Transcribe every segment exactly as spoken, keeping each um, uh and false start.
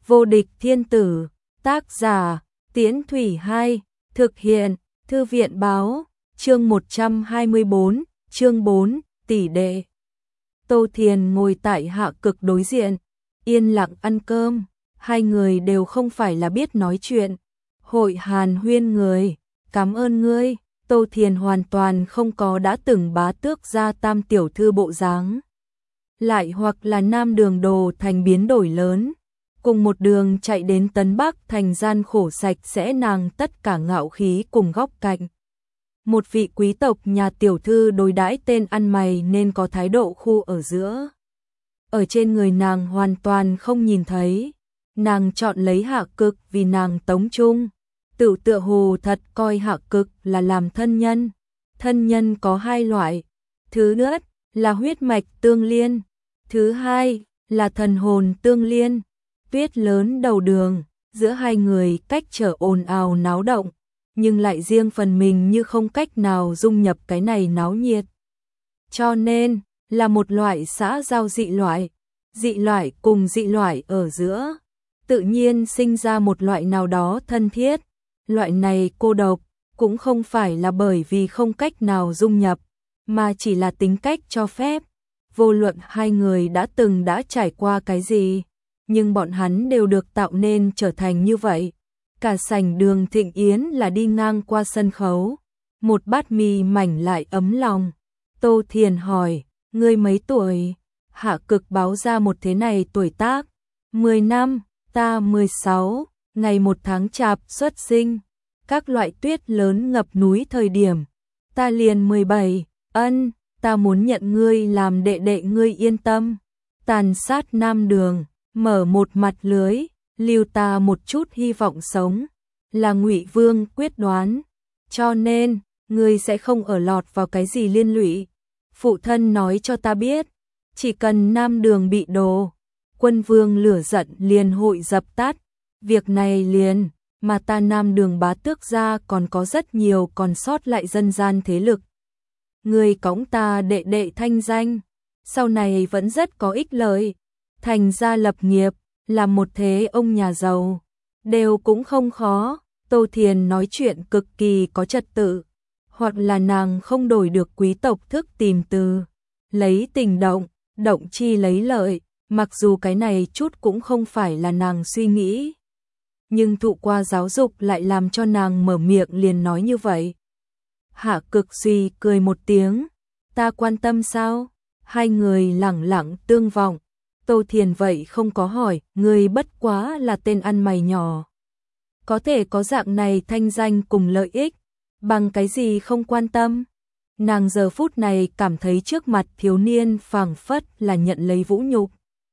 Vô địch thiên tử, tác giả, Tiễn Thủy Hai, thực hiện, Thư viện báo, chương một trăm hai mươi bốn, chương bốn, tỷ đệ. Tô Thiền ngồi tại Hạ Cực đối diện, yên lặng ăn cơm, hai người đều không phải là biết nói chuyện. Hội hàn huyên người, cảm ơn ngươi. Tô Thiền hoàn toàn không có đã từng bá tước gia tam tiểu thư bộ dáng. Lại hoặc là Nam Đường Đồ thành biến đổi lớn, cùng một đường chạy đến Tấn Bắc thành gian khổ sạch sẽ nàng tất cả ngạo khí cùng góc cạnh. Một vị quý tộc nhà tiểu thư đối đãi tên ăn mày nên có thái độ khu ở giữa. Ở trên người nàng hoàn toàn không nhìn thấy, nàng chọn lấy Hạ Cực vì nàng tống trung. Tự tựa hồ thật coi Hạ Cực là làm thân nhân. Thân nhân có hai loại. Thứ nhất là huyết mạch tương liên. Thứ hai là thần hồn tương liên. Tuyết lớn đầu đường, giữa hai người cách trở ồn ào náo động, nhưng lại riêng phần mình như không cách nào dung nhập cái này náo nhiệt. Cho nên, là một loại xã giao dị loại. Dị loại cùng dị loại ở giữa, tự nhiên sinh ra một loại nào đó thân thiết. Loại này cô độc, cũng không phải là bởi vì không cách nào dung nhập, mà chỉ là tính cách cho phép. Vô luận hai người đã từng đã trải qua cái gì, nhưng bọn hắn đều được tạo nên trở thành như vậy. Cả sảnh đường thịnh yến là đi ngang qua sân khấu, một bát mì mảnh lại ấm lòng. Tô Thiền hỏi, ngươi mấy tuổi? Hạ Cực báo ra một thế này tuổi tác. Mười năm, ta mười sáu. Ngày một tháng chạp xuất sinh, các loại tuyết lớn ngập núi thời điểm, ta liền mười bảy, ân, ta muốn nhận ngươi làm đệ đệ, ngươi yên tâm. Tàn sát Nam Đường, mở một mặt lưới, lưu ta một chút hy vọng sống, là Ngụy Vương quyết đoán, cho nên, ngươi sẽ không ở lọt vào cái gì liên lụy. Phụ thân nói cho ta biết, chỉ cần Nam Đường bị đổ, Quân Vương lửa giận liền hội dập tắt. Việc này liền, mà ta Nam Đường bá tước gia còn có rất nhiều còn sót lại dân gian thế lực. Người cõng ta đệ đệ thanh danh, sau này vẫn rất có ích lợi, thành gia lập nghiệp, làm một thế ông nhà giàu, đều cũng không khó. Tô Thiền nói chuyện cực kỳ có trật tự, hoặc là nàng không đổi được quý tộc thức tìm từ, lấy tình động, động chi lấy lợi, mặc dù cái này chút cũng không phải là nàng suy nghĩ. Nhưng thụ qua giáo dục lại làm cho nàng mở miệng liền nói như vậy. Hạ Cực suy cười một tiếng, ta quan tâm sao? Hai người lẳng lặng tương vọng. Tô Thiền vậy không có hỏi, ngươi bất quá là tên ăn mày nhỏ, có thể có dạng này thanh danh cùng lợi ích, bằng cái gì không quan tâm? Nàng giờ phút này cảm thấy trước mặt thiếu niên phảng phất là nhận lấy vũ nhục.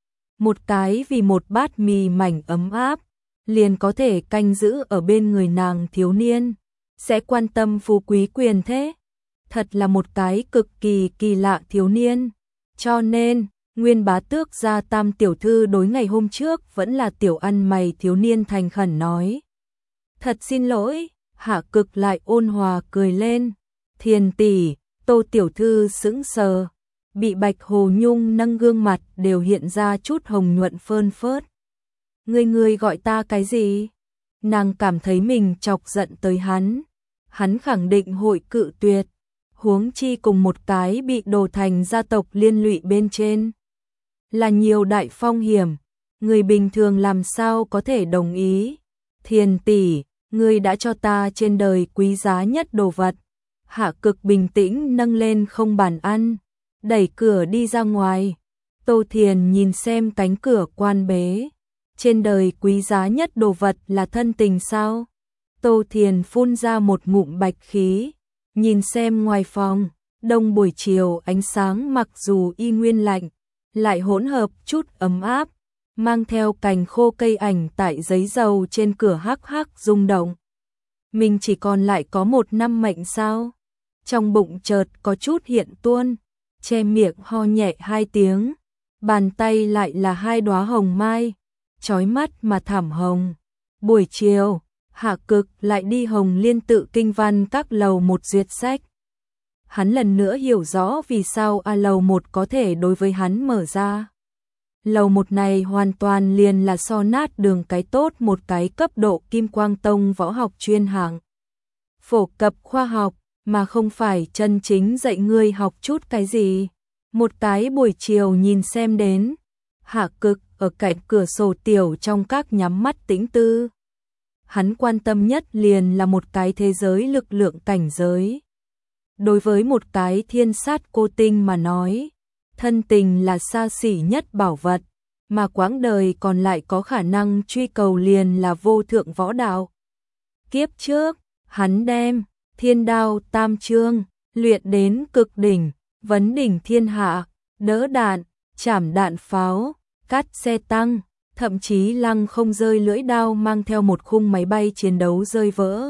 Một cái vì một bát mì mảnh ấm áp, liền có thể canh giữ ở bên người nàng thiếu niên, sẽ quan tâm phú quý quyền thế. Thật là một cái cực kỳ kỳ lạ thiếu niên. Cho nên, nguyên bá tước gia tam tiểu thư đối ngày hôm trước vẫn là tiểu ăn mày thiếu niên thành khẩn nói. Thật xin lỗi, Hạ Cực lại ôn hòa cười lên. Thiền tỷ, Tô tiểu thư sững sờ, bị Bạch Hồ Nhung nâng gương mặt đều hiện ra chút hồng nhuận phơn phớt. Ngươi ngươi gọi ta cái gì? Nàng cảm thấy mình chọc giận tới hắn. Hắn khẳng định hội cự tuyệt. Huống chi cùng một cái bị đổ thành gia tộc liên lụy bên trên. Là nhiều đại phong hiểm. Người bình thường làm sao có thể đồng ý? Thiền tỷ, ngươi đã cho ta trên đời quý giá nhất đồ vật. Hạ Cực bình tĩnh nâng lên không bàn ăn, đẩy cửa đi ra ngoài. Tô Thiền nhìn xem cánh cửa quan bế. Trên đời quý giá nhất đồ vật là thân tình sao? Tô Thiền phun ra một ngụm bạch khí, nhìn xem ngoài phòng, đông buổi chiều ánh sáng mặc dù y nguyên lạnh, lại hỗn hợp chút ấm áp, mang theo cành khô cây ảnh tại giấy dầu trên cửa hắc hắc rung động. Mình chỉ còn lại có một năm mệnh sao? Trong bụng chợt có chút hiện tuôn, che miệng ho nhẹ hai tiếng, bàn tay lại là hai đóa hồng mai, chói mắt mà thảm hồng. Buổi chiều, Hạ Cực lại đi Hồng Liên Tự Kinh Văn các lầu một duyệt sách. Hắn lần nữa hiểu rõ vì sao A lầu một có thể đối với hắn mở ra. Lầu một này hoàn toàn liền là so nát đường cái tốt một cái cấp độ Kim Quang Tông võ học chuyên hạng. Phổ cập khoa học, mà không phải chân chính dạy ngươi học chút cái gì. Một cái buổi chiều nhìn xem đến, Hạ Cực ở cạnh cửa sổ tiểu trong các nhắm mắt tĩnh tư. Hắn quan tâm nhất liền là một cái thế giới lực lượng cảnh giới. Đối với một cái thiên sát cô tinh mà nói, thân tình là xa xỉ nhất bảo vật, mà quãng đời còn lại có khả năng truy cầu liền là vô thượng võ đạo. Kiếp trước, hắn đem Thiên Đao Tam Chương luyện đến cực đỉnh, vấn đỉnh thiên hạ, đỡ đạn, chảm đạn pháo, cắt xe tăng, thậm chí lăng không rơi lưỡi đao mang theo một khung máy bay chiến đấu rơi vỡ.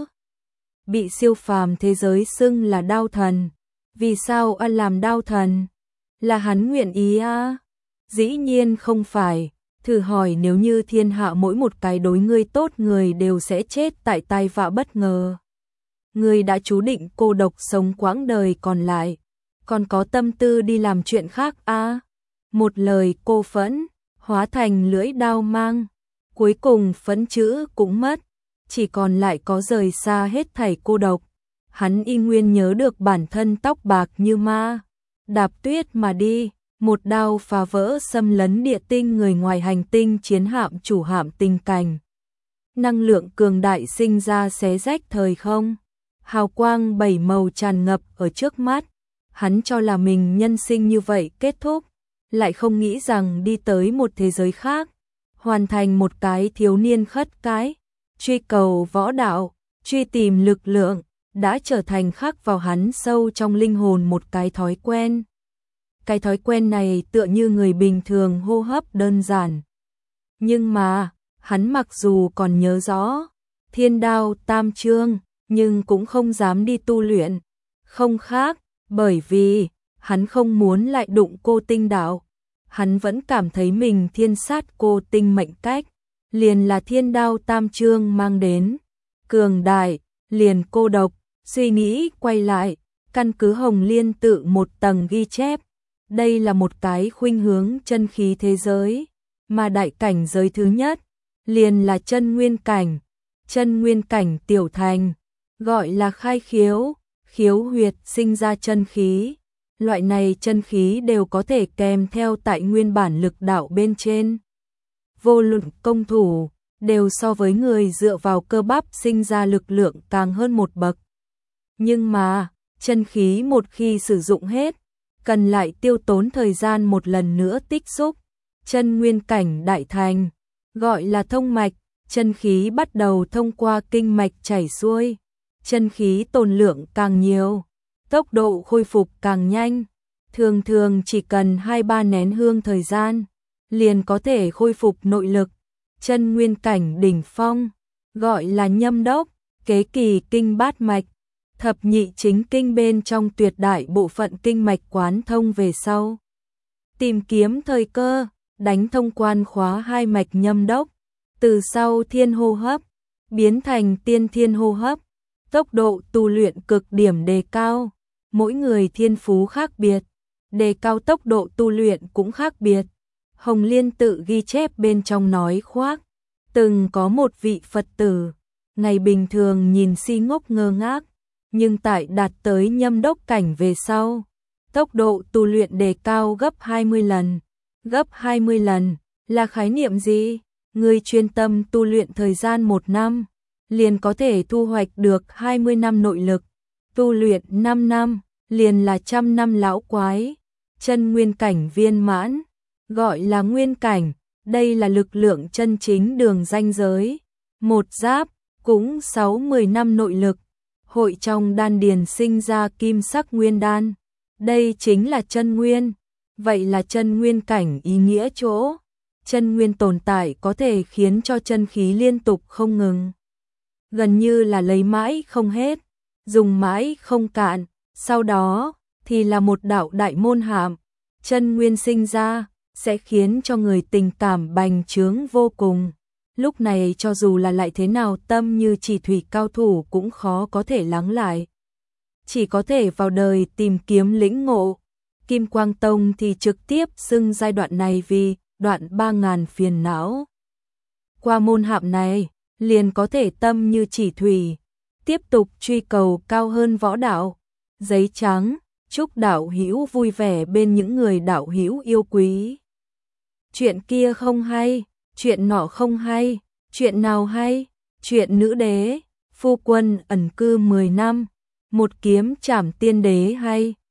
Bị siêu phàm thế giới xưng là đao thần. Vì sao ăn làm đao thần? Là hắn nguyện ý à? Dĩ nhiên không phải. Thử hỏi nếu như thiên hạ mỗi một cái đối ngươi tốt người đều sẽ chết tại tai vạ bất ngờ. Ngươi đã chú định cô độc sống quãng đời còn lại. Còn có tâm tư đi làm chuyện khác à? Một lời cô phẫn, hóa thành lưỡi đao mang. Cuối cùng phẫn chữ cũng mất. Chỉ còn lại có rời xa hết thảy cô độc. Hắn y nguyên nhớ được bản thân tóc bạc như ma. Đạp tuyết mà đi, một đao phá vỡ xâm lấn địa tinh người ngoài hành tinh chiến hạm chủ hạm tình cảnh. Năng lượng cường đại sinh ra xé rách thời không. Hào quang bảy màu tràn ngập ở trước mắt. Hắn cho là mình nhân sinh như vậy kết thúc. Lại không nghĩ rằng đi tới một thế giới khác. Hoàn thành một cái thiếu niên khất cái. Truy cầu võ đạo, truy tìm lực lượng, đã trở thành khắc vào hắn sâu trong linh hồn một cái thói quen. Cái thói quen này tựa như người bình thường hô hấp đơn giản. Nhưng mà, hắn mặc dù còn nhớ rõ, Thiên Đao Tam Chương, nhưng cũng không dám đi tu luyện. Không khác, bởi vì, hắn không muốn lại đụng cô tinh đạo. Hắn vẫn cảm thấy mình thiên sát cô tinh mệnh cách. Liền là Thiên Đao Tam Chương mang đến. Cường đại, liền cô độc, suy nghĩ quay lại, căn cứ Hồng Liên tự một tầng ghi chép. Đây là một cái khuynh hướng chân khí thế giới, mà đại cảnh giới thứ nhất, liền là chân nguyên cảnh. Chân nguyên cảnh tiểu thành, gọi là khai khiếu, khiếu huyệt sinh ra chân khí. Loại này chân khí đều có thể kèm theo tại nguyên bản lực đạo bên trên. Vô luận công thủ, đều so với người dựa vào cơ bắp sinh ra lực lượng càng hơn một bậc. Nhưng mà, chân khí một khi sử dụng hết, cần lại tiêu tốn thời gian một lần nữa tích xúc. Chân nguyên cảnh đại thành, gọi là thông mạch, chân khí bắt đầu thông qua kinh mạch chảy xuôi. Chân khí tồn lượng càng nhiều, tốc độ khôi phục càng nhanh. Thường thường chỉ cần hai ba nén hương thời gian, liền có thể khôi phục nội lực. Chân nguyên cảnh đỉnh phong, gọi là nhâm đốc, kế kỳ kinh bát mạch, thập nhị chính kinh bên trong tuyệt đại bộ phận kinh mạch quán thông về sau. Tìm kiếm thời cơ, đánh thông quan khóa hai mạch nhâm đốc, từ sau thiên hô hấp, biến thành tiên thiên hô hấp, tốc độ tu luyện cực điểm đề cao. Mỗi người thiên phú khác biệt, đề cao tốc độ tu luyện cũng khác biệt. Hồng Liên tự ghi chép bên trong nói khoác, từng có một vị Phật tử, ngày bình thường nhìn si ngốc ngơ ngác, nhưng tại đạt tới nhâm đốc cảnh về sau, tốc độ tu luyện đề cao gấp hai mươi lần. Gấp hai mươi lần là khái niệm gì? Người chuyên tâm tu luyện thời gian một năm, liền có thể thu hoạch được hai mươi năm nội lực. Tu luyện năm năm, liền là trăm năm lão quái. Chân nguyên cảnh viên mãn, gọi là nguyên cảnh, đây là lực lượng chân chính đường ranh giới. Một giáp, cũng sáu mươi năm nội lực, hội trong đan điền sinh ra kim sắc nguyên đan. Đây chính là chân nguyên. Vậy là chân nguyên cảnh ý nghĩa chỗ. Chân nguyên tồn tại có thể khiến cho chân khí liên tục không ngừng. Gần như là lấy mãi không hết, dùng mãi không cạn, sau đó thì là một đạo đại môn hàm. Chân nguyên sinh ra, sẽ khiến cho người tình cảm bành trướng vô cùng. Lúc này cho dù là lại thế nào tâm như chỉ thủy cao thủ cũng khó có thể lắng lại. Chỉ có thể vào đời tìm kiếm lĩnh ngộ. Kim Quang Tông thì trực tiếp xưng giai đoạn này vì đoạn ba ngàn phiền não. Qua môn hạm này, liền có thể tâm như chỉ thủy, tiếp tục truy cầu cao hơn võ đạo. Giấy trắng, chúc đạo hữu vui vẻ bên những người đạo hữu yêu quý. Chuyện kia không hay, chuyện nọ không hay, chuyện nào hay? Chuyện nữ đế, phu quân ẩn cư mười năm, một kiếm trảm tiên đế hay.